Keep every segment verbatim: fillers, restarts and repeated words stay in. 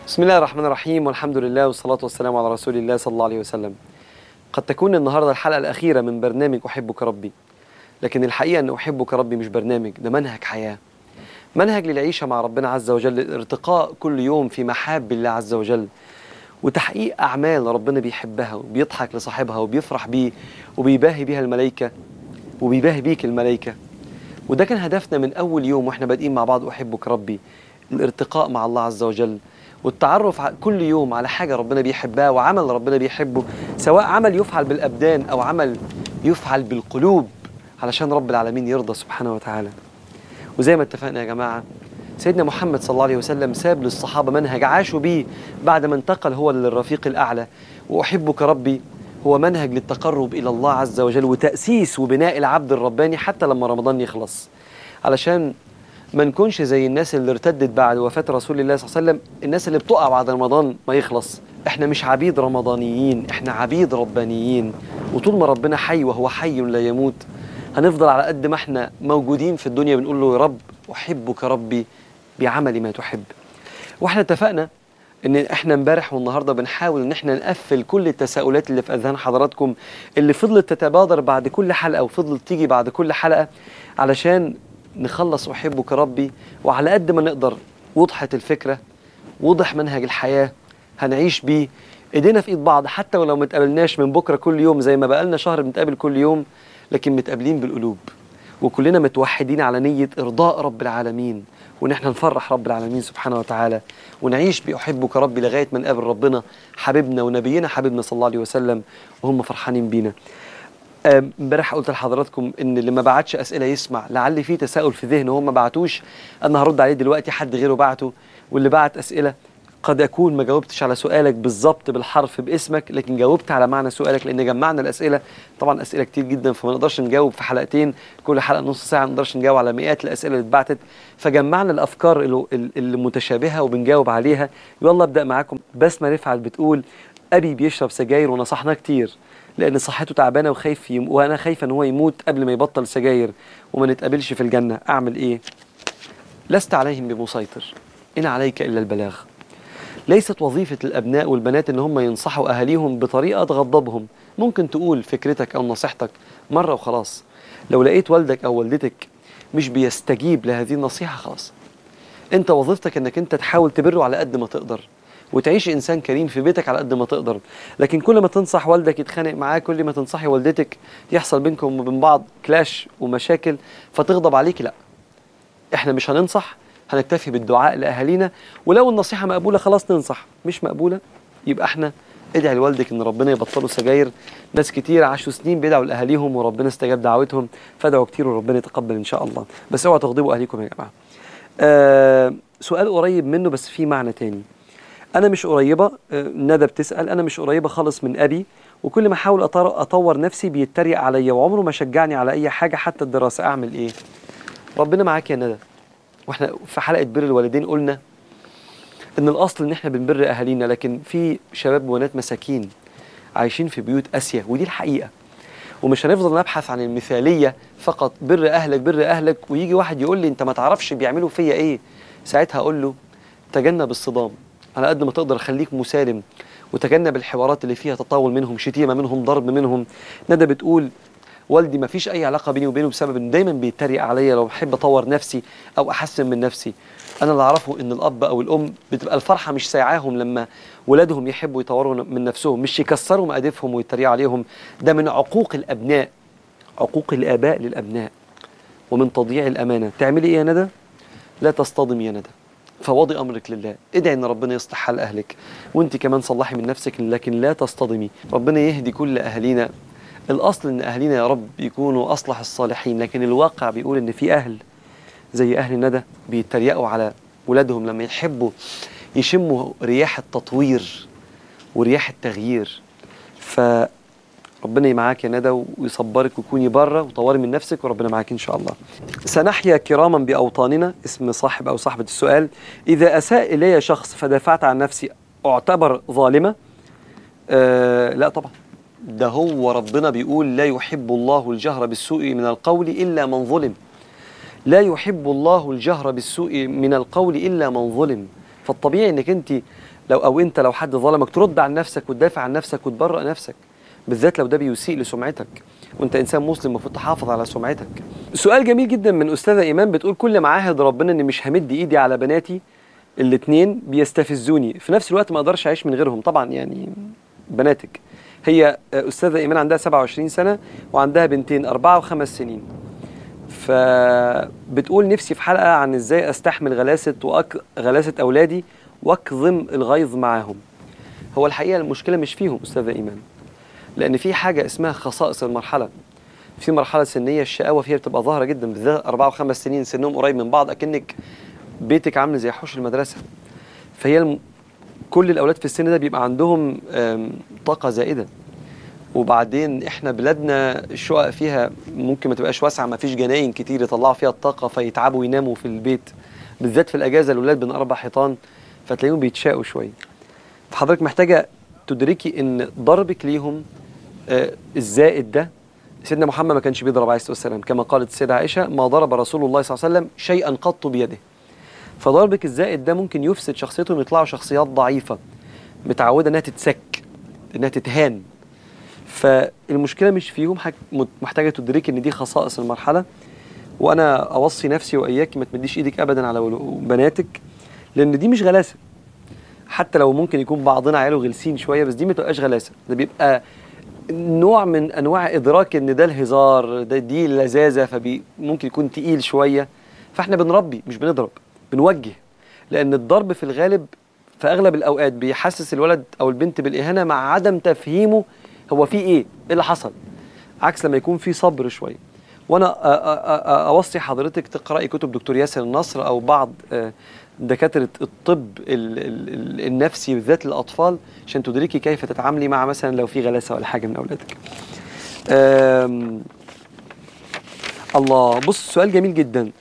بسم الله الرحمن الرحيم، والحمد لله والصلاة والسلام على رسول الله صلى الله عليه وسلم. قد تكون النهاردة الحلقة الأخيرة من برنامج أحبك ربي، لكن الحقيقة أن أحبك ربي مش برنامج، ده منهج حياة، منهج للعيشة مع ربنا عز وجل، الارتقاء كل يوم في محاب الله عز وجل، وتحقيق أعمال ربنا بيحبها وبيضحك لصاحبها وبيفرح بيه وبيباهي بيها الملائكة وبيباهي بيك الملائكة. وده كان هدفنا من أول يوم وإحنا بادئين مع بعض أحبك ربي، الارتقاء مع الله عز وجل، والتعرف كل يوم على حاجة ربنا بيحبها وعمل ربنا بيحبه، سواء عمل يفعل بالأبدان أو عمل يفعل بالقلوب علشان رب العالمين يرضى سبحانه وتعالى. وزي ما اتفقنا يا جماعة، سيدنا محمد صلى الله عليه وسلم ساب للصحابة منهج عاشوا بيه بعد ما انتقل هو للرفيق الأعلى. وأحبك ربي هو منهج للتقرب إلى الله عز وجل وتأسيس وبناء العبد الرباني حتى لما رمضان يخلص، علشان ما نكونش زي الناس اللي ارتدت بعد وفاة رسول الله صلى الله عليه وسلم، الناس اللي بتقع بعد رمضان ما يخلص. احنا مش عبيد رمضانيين، احنا عبيد ربانيين، وطول ما ربنا حي وهو حي لا يموت هنفضل على قد ما احنا موجودين في الدنيا بنقول له يا رب أحبك ربي بعمل ما تحب. واحنا اتفقنا ان احنا امبارح والنهارده بنحاول ان احنا نقفل كل التساؤلات اللي في اذهان حضراتكم اللي فضلت تتبادر بعد كل حلقة وفضلت تيجي بعد كل حلقة، علشان نخلص أحبك ربي. وعلى قد ما نقدر وضحت الفكرة، وضح منهج الحياة، هنعيش بيه ايدينا في ايد بعض، حتى ولو ما تقابلناش من بكرة كل يوم زي ما بقالنا شهر بنتقابل كل يوم، لكن متقابلين بالقلوب وكلنا متوحدين على نية إرضاء رب العالمين، وإن احنا نفرح رب العالمين سبحانه وتعالى، ونعيش بأحبك ربي لغاية ما نقابل ربنا حبيبنا ونبينا حبيبنا صلى الله عليه وسلم وهم فرحانين بينا. امبارح قلت لحضراتكم ان اللي ما بعتش اسئله يسمع، لعل في تساؤل في ذهنه هو ما بعتوش، انا هرد عليه دلوقتي، حد غيره بعته. واللي بعت اسئله قد اكون ما جاوبتش على سؤالك بالظبط بالحرف باسمك، لكن جاوبت على معنى سؤالك، لان جمعنا الاسئله، طبعا اسئله كتير جدا فما نقدرش نجاوب في حلقتين، كل حلقه نص ساعه، ما نقدرش نجاوب على مئات الاسئله اللي اتبعتت، فجمعنا الافكار المتشابهه وبنجاوب عليها. يلا ابدا معاكم. بسمه رفعت بتقول ابي بيشرب سجاير ونصحناه كتير لأن صحته تعبانة وخايف يم... وأنا خايفة إن هو يموت قبل ما يبطل سجاير وما نتقابلش في الجنة، أعمل إيه؟ لست عليهم بمسيطر، إن عليك إلا البلاغ. ليست وظيفة الأبناء والبنات إن هم ينصحوا أهاليهم بطريقة تغضبهم، ممكن تقول فكرتك أو نصيحتك مرة وخلاص. لو لقيت والدك أو والدتك مش بيستجيب لهذه النصيحة خلاص، أنت وظيفتك إنك أنت تحاول تبره على قد ما تقدر وتعيش إنسان كريم في بيتك على قد ما تقدر. لكن كل ما تنصح والدك يتخانق معاه، كل ما تنصحي والدتك يحصل بينكم وبين بعض كلاش ومشاكل فتغضب عليك، لا، احنا مش هننصح، هنكتفي بالدعاء لأهالينا، ولو النصيحة مقبولة خلاص ننصح، مش مقبولة يبقى احنا ادعي لوالدك ان ربنا يبطلوا سجاير. ناس كتير عاشوا سنين بيدعوا لأهاليهم وربنا استجاب دعوتهم، فادعوا كتير وربنا يتقبل ان شاء الله، بس اوعوا تغضبوا اهاليكم يا جماعة. آه سؤال قريب منه بس فيه معنى تاني. أنا مش قريبة، ندى بتسأل، أنا مش قريبة خالص من أبي، وكل ما أحاول أطور نفسي بيتريق عليا وعمره ما شجعني على أي حاجة حتى الدراسة، أعمل إيه؟ ربنا معاك يا ندى. وإحنا في حلقة بر الوالدين قلنا إن الأصل إن إحنا بنبر أهالينا، لكن في شباب وبنات مساكين عايشين في بيوت قاسية، ودي الحقيقة، ومش هنفضل نبحث عن المثالية فقط، بر أهلك بر أهلك، ويجي واحد يقول لي أنت ما تعرفش بيعملوا فيا إيه، ساعتها أقول له تجنب الصدام على قد ما تقدر، خليك مسالم وتجنب الحوارات اللي فيها تطاول منهم، شتيمة منهم، ضرب منهم. ندى بتقول والدي ما فيش أي علاقة بيني وبينه بسبب إنه دايما بيتريق عليا لو بحب أطور نفسي أو أحسن من نفسي. أنا اللي أعرفه إن الأب أو الأم بتبقى الفرحة مش سايعاهم لما ولادهم يحبوا يطوروا من نفسهم، مش يكسروا مقادفهم ويتريقوا عليهم، ده من عقوق الأبناء، عقوق الآباء للأبناء ومن تضييع الأمانة. تعملي إيه يا ندى؟ لا تصطدمي يا ندى، فواضي أمرك لله، ادعي إن ربنا يصلح حال أهلك، وانت كمان صلحي من نفسك، لكن لا تصطدمي. ربنا يهدي كل أهالينا. الأصل إن أهالينا يا رب يكونوا أصلح الصالحين، لكن الواقع بيقول إن في أهل زي أهل ندى بيتريقوا على ولادهم لما يحبوا يشموا رياح التطوير ورياح التغيير. فربنا معاك يا ندى ويصبرك وكوني بره وطوري من نفسك وربنا معاك إن شاء الله. سنحيا كراما بأوطاننا، اسم صاحب أو صاحبة السؤال. إذا أساء إلي شخص فدافعت عن نفسي أعتبر ظالمة؟ آه لا طبعا، ده هو ربنا بيقول لا يحب الله الجهر بالسوء من القول إلا من ظلم، لا يحب الله الجهر بالسوء من القول إلا من ظلم. فالطبيعي أنك أنت لو او انت لو حد ظلمك ترد عن نفسك وتدافع عن نفسك وتبرأ نفسك، بالذات لو ده بيسيء لسمعتك، وانت انسان مسلم المفروض تحافظ على سمعتك. سؤال جميل جدا من استاذه ايمان بتقول: كل ما عاهد ربنا اني مش همد ايدي على بناتي الاثنين بيستفزوني، في نفس الوقت ما اقدرش اعيش من غيرهم. طبعا يعني بناتك، هي استاذه ايمان عندها سبعة وعشرين سنه وعندها بنتين أربعة وخمس سنين، فبتقول: نفسي في حلقه عن ازاي استحمل غلاسه وأك... غلاسه اولادي واكظم الغيظ معاهم. هو الحقيقه المشكله مش فيهم استاذه ايمان، لان في حاجه اسمها خصائص المرحله. في مرحله سنيه الشقاوه فيها بتبقى ظاهره جدا، بالذات أربعة وخمس سنين سنهم قريب من بعض، اكنك بيتك عامل زي حوش المدرسه. فهي الم... كل الاولاد في السن ده بيبقى عندهم طاقه زائده، وبعدين احنا بلادنا الشقق فيها ممكن ما تبقاش واسعه، ما فيش جناين كتير يطلعوا فيها الطاقه فيتعبوا ويناموا في البيت، بالذات في الاجازه الاولاد بين اربع حيطان فتلاقيهم بيتشاقوا شويه. فحضرتك محتاجه تدركي ان ضربك ليهم آه الزائد ده، سيدنا محمد ما كانش بيضرب عليه الصلاه والسلام، كما قالت السيده عائشه: ما ضرب رسول الله صلى الله عليه وسلم شيئا قط بيده. فضربك الزائد ده ممكن يفسد شخصيتهم، يطلعوا شخصيات ضعيفه متعوده انها تتسك، انها تتهان. فالمشكله مش فيهم، محتاجه تدركي ان دي خصائص المرحله. وانا اوصي نفسي واياكي ما تمديش ايدك ابدا على بناتك، لان دي مش غلاسه. حتى لو ممكن يكون بعضنا عياله غلسين شويه، بس دي ما تبقاش غلاسه، ده بيبقى نوع من انواع ادراك ان ده الهزار، ده دي اللذاذه، فممكن يكون تقيل شويه. فاحنا بنربي مش بنضرب، بنوجه. لان الضرب في الغالب في اغلب الاوقات بيحسس الولد او البنت بالاهانه مع عدم تفهيمه هو في ايه ايه اللي حصل، عكس لما يكون في صبر شويه. وانا اوصي حضرتك تقراي كتب دكتور ياسر النصر او بعض دكاتره الطب النفسي بالذات للاطفال، عشان تدركي كيف تتعاملي مع مثلا لو في غلاسه ولا حاجه من اولادك. الله، بص سؤال جميل جدا.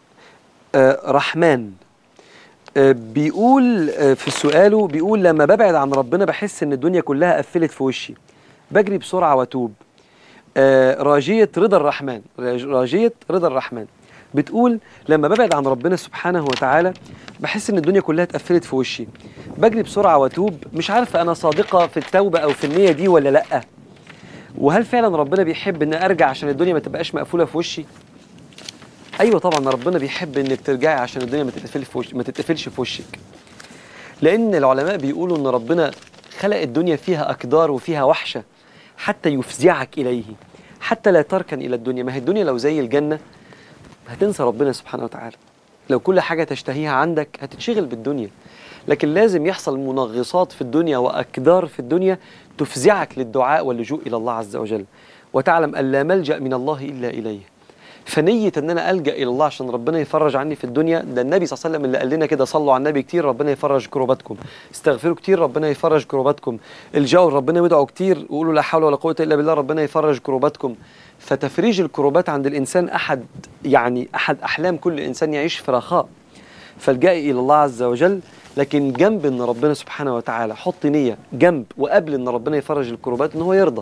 رحمن بيقول في سؤاله، بيقول: لما ببعد عن ربنا بحس ان الدنيا كلها قفلت في وشي، بجري بسرعه واتوب. راجيه رضا الرحمن راجيه رضا الرحمن بتقول: لما ببعد عن ربنا سبحانه وتعالى بحس ان الدنيا كلها اتقفلت في وشي، بجري بسرعه واتوب. مش عارفه انا صادقه في التوبه او في النيه دي ولا لا، وهل فعلا ربنا بيحب ان ارجع عشان الدنيا ما تبقاش مقفوله في وشي؟ ايوه طبعا ربنا بيحب انك ترجعي عشان الدنيا ما تتقفلش في وشك، ما تتقفلش في وشك. لان العلماء بيقولوا ان ربنا خلق الدنيا فيها اقدار وفيها وحشه حتى يفزعك اليه، حتى لا تركن الى الدنيا. ما هي الدنيا لو زي الجنه هتنسى ربنا سبحانه وتعالى، لو كل حاجه تشتهيها عندك هتتشغل بالدنيا. لكن لازم يحصل منغصات في الدنيا واقدار في الدنيا تفزعك للدعاء واللجوء الى الله عز وجل، وتعلم ان لا ملجأ من الله الا اليه. فنية ان انا الجأ الى الله عشان ربنا يفرج عني في الدنيا، ده النبي صلى الله عليه وسلم اللي قال لنا كده: صلوا على النبي كتير ربنا يفرج كروباتكم، استغفروا كتير ربنا يفرج كروباتكم، الجوا ربنا وادعوا كتير وقولوا لا حول ولا قوة الا بالله ربنا يفرج كروباتكم. فتفريج الكروبات عند الانسان احد يعني احد احلام كل انسان يعيش في رخاء، فالجأ الى الله عز وجل. لكن جنب ان ربنا سبحانه وتعالى حط نية جنب وقبل ان ربنا يفرج الكروبات ان هو يرضى،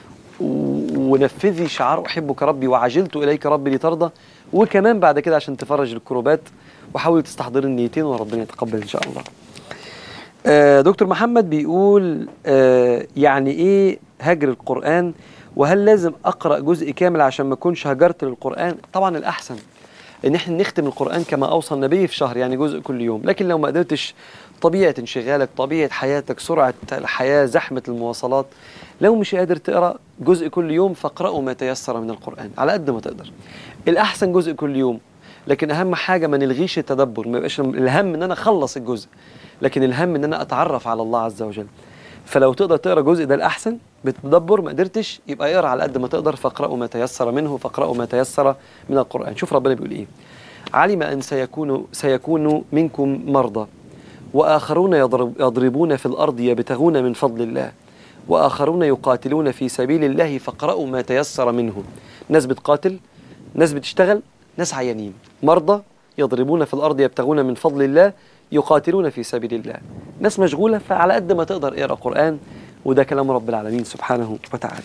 ونفذي شعار احبك ربي وعجلت اليك ربي لترضى. وكمان بعد كده عشان تفرج الكروبات وحاولي تستحضري النيتين وربنا يتقبل ان شاء الله. آه دكتور محمد بيقول: آه يعني ايه هجر القرآن؟ وهل لازم اقرأ جزء كامل عشان ما اكونش هجرت للقرآن؟ طبعا الاحسن ان احنا نختم القرآن كما اوصى النبي في شهر، يعني جزء كل يوم. لكن لو ما قدرتش، طبيعة انشغالك، طبيعة حياتك، سرعة الحياة، زحمة المواصلات، لو مش قادر تقرأ جزء كل يوم فاقرأوا ما تيسر من القرآن على قد ما تقدر. الأحسن جزء كل يوم، لكن أهم حاجة ما نلغيش التدبر. ما يبقاش الهم إن أنا أخلص الجزء، لكن الهم إن أنا أتعرف على الله عز وجل. فلو تقدر تقرأ جزء ده الأحسن بالتدبر، ما قدرتش يبقى اقرأ على قد ما تقدر، فاقرأوا ما تيسر منه، فاقرأوا ما تيسر من القرآن. شوف ربنا بيقول إيه: علم أن سيكون سيكون منكم مرضى وآخرون يضرب يضربون في الأرض يبتغون من فضل الله وآخرون يقاتلون في سبيل الله فاقرأوا ما تيسر منه. ناس بتقاتل، ناس بتشتغل، ناس عيانين، مرضى يضربون في الأرض يبتغون من فضل الله، يقاتلون في سبيل الله، ناس مشغولة. فعلى قد ما تقدر اقرأ قرآن، وده كلام رب العالمين سبحانه وتعالى.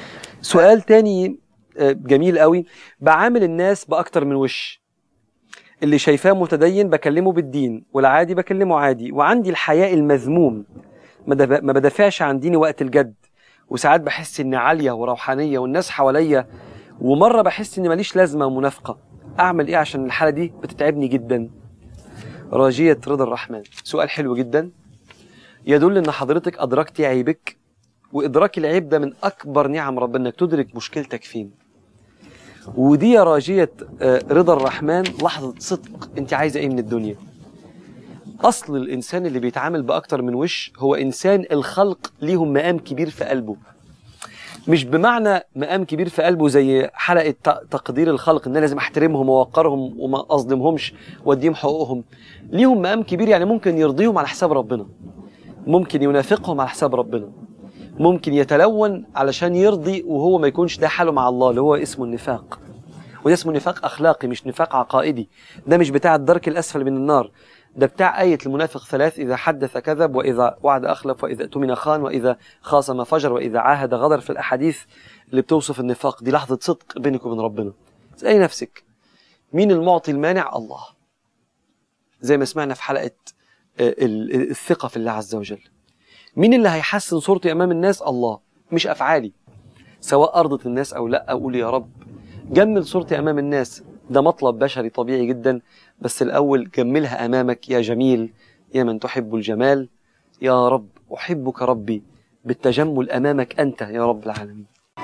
سؤال تاني جميل قوي: بعامل الناس بأكتر من وش، اللي شايفاه متدين بكلمه بالدين، والعادي بكلمه عادي، وعندي الحياء المذموم ما بدافعش عن ديني وقت الجد، وساعات بحس اني عالية وروحانية والناس حواليا، ومرة بحس اني ماليش لازمة ومنافقة. اعمل ايه عشان الحالة دي بتتعبني جدا؟ راجية رضا الرحمن. سؤال حلو جدا يدل ان حضرتك ادركتي عيبك، وادراك العيب ده من اكبر نعم ربنا، انك تدرك مشكلتك فين. ودي يا راجية رضا الرحمن لحظة صدق. انت عايزة ايه من الدنيا؟ اصل الانسان اللي بيتعامل باكتر من وش هو انسان الخلق ليهم مقام كبير في قلبه. مش بمعنى مقام كبير في قلبه زي حلقة تقدير الخلق ان انا لازم احترمهم واوقرهم وما اظلمهمش واديهم حقوقهم. ليهم مقام كبير، يعني ممكن يرضيهم على حساب ربنا، ممكن ينافقهم على حساب ربنا، ممكن يتلون علشان يرضي وهو ما يكونش ده حاله مع الله، اللي هو اسمه النفاق. وده اسمه نفاق اخلاقي مش نفاق عقائدي. ده مش بتاع الدرك الاسفل من النار، ده بتاع آية المنافق ثلاث: إذا حدث كذب، وإذا وعد أخلف، وإذا اؤتمن خان، وإذا خاصم فجر، وإذا عاهد غدر. في الأحاديث اللي بتوصف النفاق دي لحظة صدق بينك وبين ربنا. اسألي نفسك مين المعطي المانع؟ الله. زي ما سمعنا في حلقة الثقة في الله عز وجل. مين اللي هيحسن صورتي أمام الناس؟ الله. مش أفعالي، سواء أرضت الناس أو لا. أقول يا رب جمل صورتي أمام الناس، ده مطلب بشري طبيعي جدا، بس الأول جملها أمامك يا جميل يا من تحب الجمال. يا رب أحبك ربي بالتجمل أمامك أنت يا رب العالمين.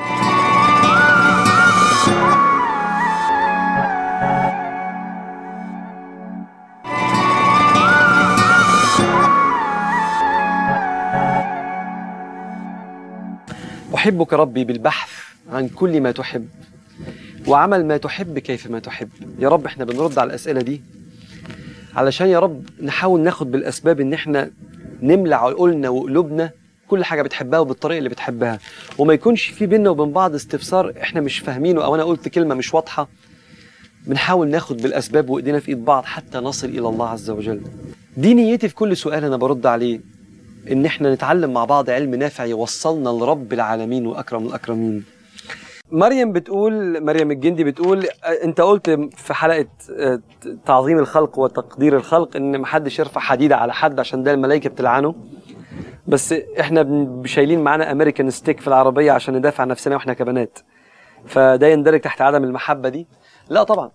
أحبك ربي بالبحث عن كل ما تحب، وعمل ما تحب كيف ما تحب. يا رب احنا بنرد على الأسئلة دي علشان يا رب نحاول ناخد بالأسباب ان احنا نملى عقولنا وقلوبنا كل حاجة بتحبها وبالطريقة اللي بتحبها، وما يكونش في بيننا وبين بعض استفسار احنا مش فاهمينه او انا قلت كلمة مش واضحة. بنحاول ناخد بالأسباب وإيدينا في إيد بعض حتى نصل إلى الله عز وجل. دي نيتي في كل سؤال أنا برد عليه، إن إحنا نتعلم مع بعض علم نافع يوصلنا لرب العالمين وأكرم الأكرمين. مريم بتقول، مريم الجندي بتقول: أنت قلت في حلقة تعظيم الخلق وتقدير الخلق إن محدش يرفع حديدة على حد عشان ده الملائكة بتلعنه، بس إحنا شايلين معانا أمريكان ستيك في العربية عشان ندافع عن نفسنا وإحنا كبنات، فده يندرج تحت عدم المحبة دي؟ لا طبعا.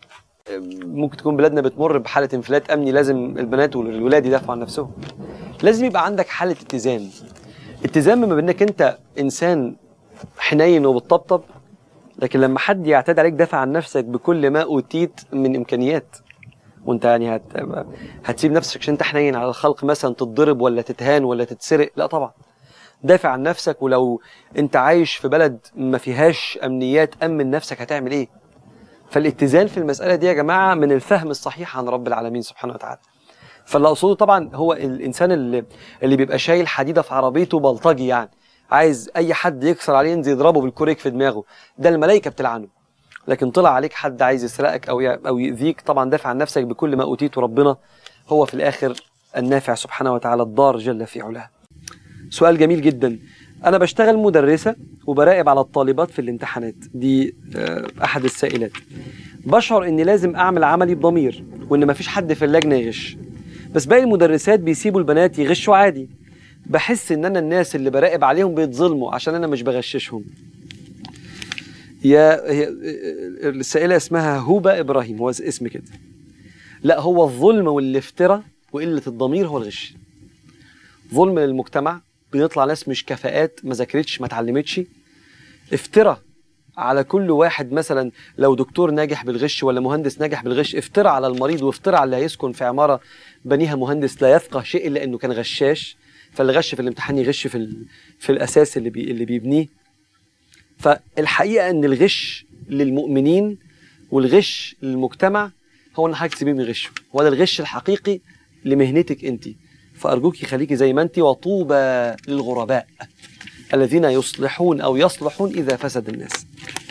ممكن تكون بلادنا بتمر بحالة انفلات أمني، لازم البنات والولاد يدافعوا عن نفسهم. لازم يبقى عندك حالة اتزان، اتزان ما بينك أنت إنسان حنين وبتطبطب، لكن لما حد يعتدي عليك دافع عن نفسك بكل ما أوتيت من إمكانيات، وانت يعني هت... هتسيب نفسك عشان انت حنين على الخلق مثلا تتضرب ولا تتهان ولا تتسرق؟ لا طبعا. دافع عن نفسك، ولو انت عايش في بلد ما فيهاش أمنيات أمن نفسك هتعمل إيه؟ فالاتزان في المسألة دي يا جماعة من الفهم الصحيح عن رب العالمين سبحانه وتعالى. فاللي أقصده طبعا هو الإنسان اللي, اللي بيبقى شايل حديدة في عربيته بلطجي، يعني عايز أي حد يكسر عليه ينزل يضربه بالكوريك في دماغه، ده الملائكة بتلعنه. لكن طلع عليك حد عايز يسرقك أو أو يؤذيك، طبعا دافع عن نفسك بكل ما أوتيت، ربنا هو في الآخر النافع سبحانه وتعالى الضار جل في علاه. سؤال جميل جدا. أنا بشتغل مدرسة وبراقب على الطالبات في الامتحانات دي، أحد السائلات. بشعر إني لازم أعمل عملي بضمير وإن مفيش حد في اللجنة يغش، بس باقي المدرسات بيسيبوا البنات يغشوا عادي. بحس إن أنا الناس اللي براقب عليهم بيتظلموا عشان أنا مش بغششهم. يا السائلة اسمها هوبة إبراهيم، هو اسم كده. لا، هو الظلم والافتراء وقلة الضمير هو الغش. ظلم للمجتمع، بيطلع ناس مش كفاءات، ما ذاكرتش ما اتعلمتش. افتراء على كل واحد، مثلا لو دكتور ناجح بالغش ولا مهندس ناجح بالغش، افتراء على المريض، وافتراء على اللي هيسكن في عمارة بنيها مهندس لا يفقه شيء إلا إنه كان غشاش، فاللي غش في الامتحان يغش في ال... في الأساس اللي بي... اللي بيبنيه. فالحقيقة إن الغش للمؤمنين والغش للمجتمع هو إن حضرتك تسيبيهم يغشوا، هو ده الغش الحقيقي لمهنتك أنت. فأرجوكي خليكي زي ما أنت. وطوبى للغرباء الذين يصلحون أو يصلحون إذا فسد الناس.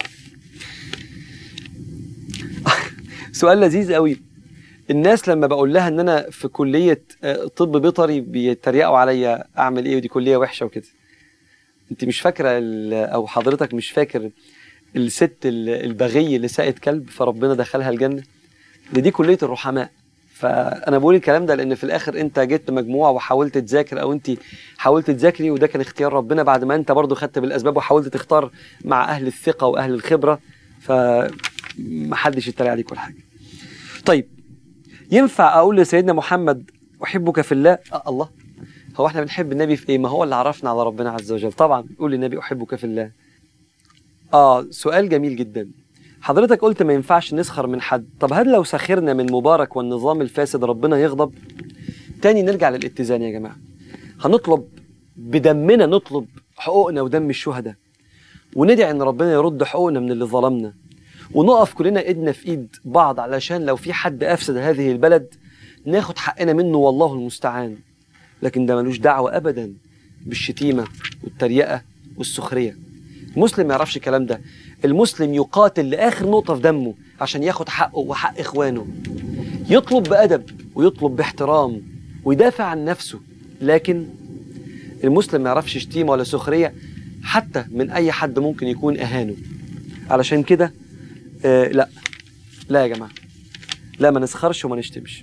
سؤال لذيذ قوي. الناس لما بقول لها ان انا في كلية طب بيطري بيتريقوا عليا اعمل ايه ودي كلية وحشة وكده. انت مش فاكرة او حضرتك مش فاكر الست البغي اللي ساقت كلب فربنا دخلها الجنة؟ دي, دي كلية الرحماء. فأنا بقول الكلام ده لأن في الآخر أنت جيت بمجموعة وحاولت تذاكر، أو أنت حاولت تذاكري، وده كان اختيار ربنا بعد ما أنت برضو خدت بالأسباب وحاولت تختار مع أهل الثقة وأهل الخبرة، فمحدش يتريق عليك ولا حاجة. طيب، ينفع أقول لسيدنا محمد أحبك في الله؟ آه الله، هو احنا بنحب النبي في إيه؟ ما هو اللي عرفنا على ربنا عز وجل. طبعا قول للنبي أحبك في الله. آه سؤال جميل جدا. حضرتك قلت ما ينفعش نسخر من حد. طب هل لو سخرنا من مبارك والنظام الفاسد ربنا يغضب؟ تاني نرجع للاتزان يا جماعة. هنطلب بدمنا، نطلب حقوقنا ودم الشهداء، وندعي ان ربنا يرد حقوقنا من اللي ظلمنا، ونقف كلنا ايدنا في ايد بعض علشان لو في حد افسد هذه البلد ناخد حقنا منه، والله المستعان. لكن ده ملوش دعوة ابدا بالشتيمة والتريقة والسخرية. المسلم ما يعرفش الكلام ده. المسلم يقاتل لآخر نقطة في دمه عشان ياخد حقه وحق إخوانه، يطلب بأدب ويطلب باحترام ويدافع عن نفسه. لكن المسلم ما يعرفش شتيمة ولا سخرية حتى من أي حد ممكن يكون أهانه. علشان كده آه لا لا يا جماعة، لا، ما نسخرش وما نشتمش.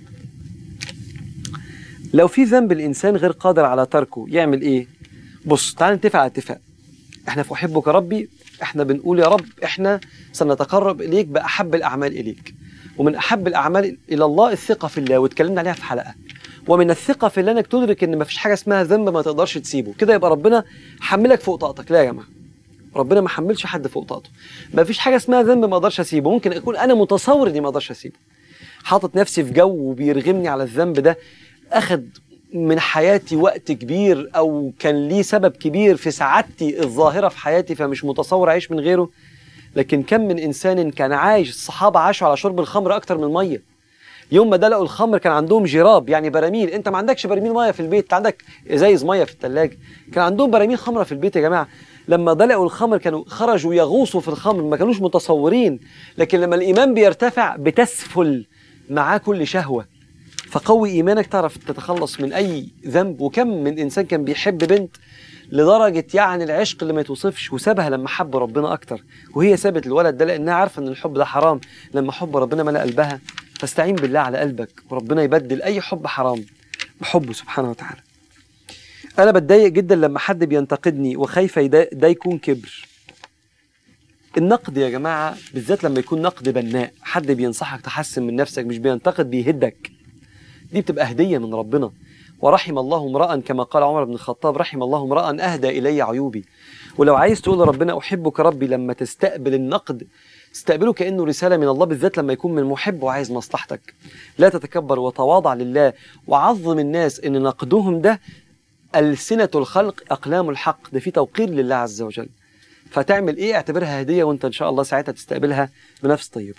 لو في ذنب الإنسان غير قادر على تركه يعمل إيه؟ بص، تعال نتفق على اتفاق. احنا في أحبك ربي احنا بنقول يا رب احنا سنتقرب إليك بأحب الأعمال إليك، ومن أحب الأعمال إلى الله الثقة في الله، واتكلمنا عليها في حلقة. ومن الثقة في الله انك تدرك ان مفيش حاجة اسمها ذنب ما تقدرش تسيبه. كده يبقى ربنا حملك فوق طاقتك. لا يا جماعة، ربنا ما حملش حد فوق طاقته. مفيش حاجة اسمها ذنب ما اقدرش اسيبه. ممكن اكون انا متصور اني ما اقدرش اسيبه، حاطط نفسي في جو وبيرغمني على الذنب ده، اخد من حياتي وقت كبير او كان ليه سبب كبير في سعادتي الظاهرة في حياتي، فمش متصور اعيش من غيره. لكن كم من انسان كان عايش، الصحابة عاشوا على شرب الخمر اكتر من المية. يوم ما دلقوا الخمر كان عندهم جراب، يعني براميل. انت ما عندكش براميل ميه في البيت، انت عندك ازايز ميه في الثلاجه. كان عندهم براميل خمره في البيت يا جماعه. لما دلقوا الخمر كانوا خرجوا يغوصوا في الخمر، ما كانوش متصورين. لكن لما الايمان بيرتفع بتسفل معاه كل شهوه. فقوي ايمانك تعرف تتخلص من اي ذنب. وكم من انسان كان بيحب بنت لدرجه يعني العشق اللي ما يتوصفش، وسابها لما حب ربنا اكتر، وهي سابت الولد ده لانها عارفه ان الحب ده حرام. لما حب ربنا ملأ قلبها. فاستعين بالله على قلبك، وربنا يبدل أي حب حرام بحبه سبحانه وتعالى. أنا بتضايق جدا لما حد بينتقدني وخايفة ده يكون كبر. النقد يا جماعة بالذات لما يكون نقد بناء، حد بينصحك تحسن من نفسك مش بينتقد بيهدك، دي بتبقى هدية من ربنا. ورحم الله امرأ، كما قال عمر بن الخطاب، رحم الله امرأ أهدى إلي عيوبي. ولو عايز تقول لربنا أحبك ربي، لما تستقبل النقد استقبله كأنه رسالة من الله، بالذات لما يكون من محب وعايز مصلحتك. لا تتكبر وتواضع لله، وعظم الناس ان نقدهم ده ألسنة الخلق أقلام الحق، ده في توقير لله عز وجل. فتعمل ايه؟ اعتبرها هدية، وانت ان شاء الله ساعتها تستقبلها بنفس طيب.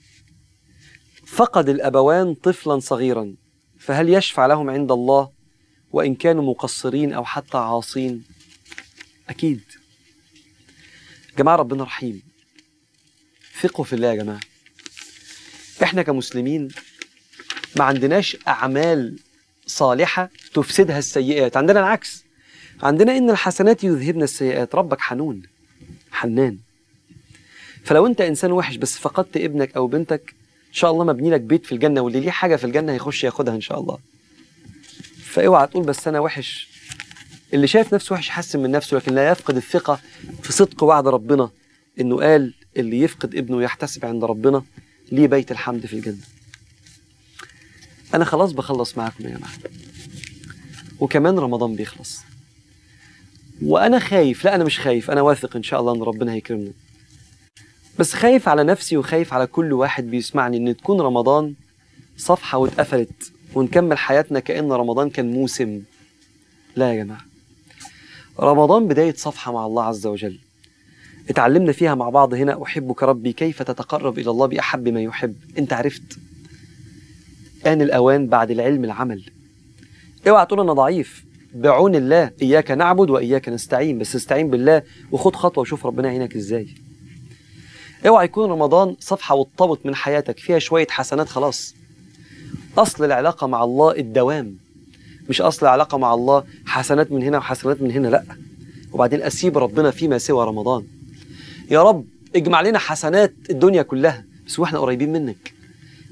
فقد الأبوان طفلا صغيرا، فهل يشفع لهم عند الله وإن كانوا مقصرين أو حتى عاصين؟ أكيد. جماعة ربنا رحيم، ثقوا في الله يا جماعة. احنا كمسلمين ما عندناش أعمال صالحة تفسدها السيئات، عندنا العكس. عندنا إن الحسنات يذهبن السيئات. ربك حنون حنان. فلو أنت إنسان وحش بس فقدت ابنك أو بنتك، إن شاء الله مبني لك بيت في الجنة، واللي ليه حاجة في الجنة هيخش ياخدها إن شاء الله. فاوعى تقول بس أنا وحش. اللي شايف نفسه وحش يحسن من نفسه، لكن لا يفقد الثقة في صدق وعد ربنا إنه قال اللي يفقد ابنه يحتسب عند ربنا ليه بيت الحمد في الجنة. أنا خلاص بخلص معاكم يا جماعة، وكمان رمضان بيخلص، وأنا خايف. لا أنا مش خايف، أنا واثق إن شاء الله إن ربنا هيكرمنا، بس خايف على نفسي وخايف على كل واحد بيسمعني إن تكون رمضان صفحة واتقفلت ونكمل حياتنا كأن رمضان كان موسم. لا يا جماعة، رمضان بداية صفحة مع الله عز وجل اتعلمنا فيها مع بعض هنا أحبك ربي، كيف تتقرب إلى الله بأحب ما يحب. أنت عرفت. آن الأوان بعد العلم العمل. اوعى تقول أنا ضعيف، بعون الله إياك نعبد وإياك نستعين، بس استعين بالله وخد خطوة وشوف ربنا يعينك إزاي. اوعى يكون رمضان صفحة واتطبط من حياتك فيها شوية حسنات خلاص. أصل العلاقة مع الله الدوام، مش أصل العلاقة مع الله حسنات من هنا وحسنات من هنا، لأ. وبعدين أسيب ربنا فيما سوى رمضان. يا رب اجمع لنا حسنات الدنيا كلها بس واحنا قريبين منك.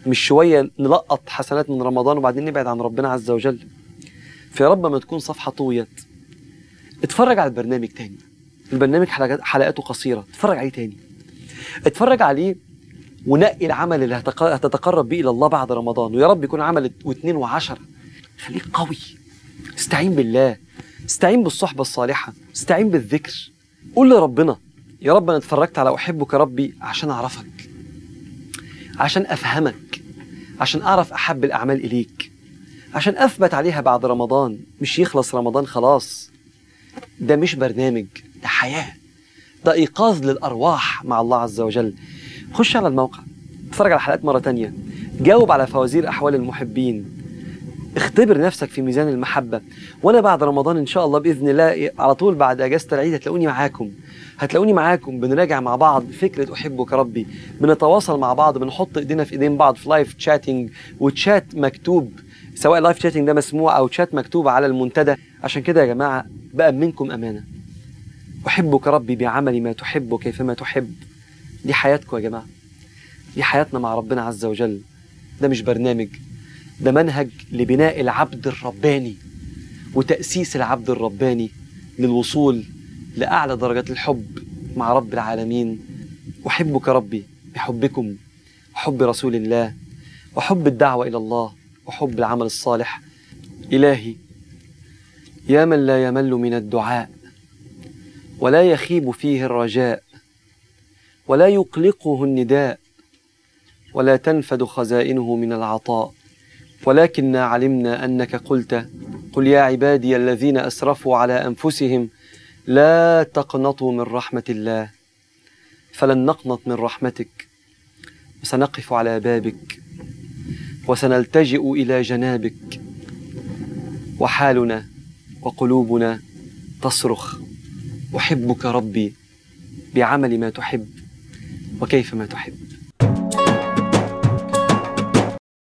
مش شوية نلقط حسنات من رمضان وبعدين نبعد عن ربنا عز وجل. فيا رب ما تكون صفحة طويت. اتفرج على البرنامج تاني، البرنامج حلقات حلقاته قصيرة، اتفرج عليه تاني، اتفرج عليه ونقي العمل اللي هتتقرب بيه إلى الله بعد رمضان. ويا رب يكون عمل واثنين وعشرة. خليك قوي، استعين بالله، استعين بالصحبة الصالحة، استعين بالذكر. قول لربنا يا رب أنا اتفرجت على أحبك ربي عشان أعرفك، عشان أفهمك، عشان أعرف أحب الأعمال إليك، عشان أثبت عليها بعد رمضان. مش يخلص رمضان خلاص. ده مش برنامج، ده حياة، ده إيقاظ للأرواح مع الله عز وجل. خش على الموقع، اتفرج على الحلقات مرة تانية، جاوب على فوازير أحوال المحبين، اختبر نفسك في ميزان المحبة. وأنا بعد رمضان إن شاء الله بإذن الله على طول بعد أجازة العيد هتلاقوني معاكم، هتلاقوني معاكم بنراجع مع بعض فكرة أحبك ربي، بنتواصل مع بعض، بنحط إيدينا في إيدين بعض في لايف تشاتنج وتشات مكتوب، سواء لايف تشاتنج ده مسموع أو تشات مكتوب على المنتدى. عشان كده يا جماعة بأمنكم أمانة، أحبك ربي بعمل ما تحب وكيفما تحب. دي حياتكم يا جماعة، دي حياتنا مع ربنا عز وجل. ده مش برنامج، ده منهج لبناء العبد الرباني وتأسيس العبد الرباني للوصول لأعلى درجات الحب مع رب العالمين. أحبك ربي بحبكم وحب رسول الله وحب الدعوة إلى الله وحب العمل الصالح. إلهي يا من لا يمل من الدعاء ولا يخيب فيه الرجاء ولا يقلقه النداء ولا تنفد خزائنه من العطاء، ولكننا علمنا أنك قلت قل يا عبادي الذين أسرفوا على أنفسهم لا تقنطوا من رحمة الله. فلن نقنط من رحمتك، وسنقف على بابك وسنلتجئ إلى جنابك، وحالنا وقلوبنا تصرخ أحبك ربي بعمل ما تحب وكيف ما تحب.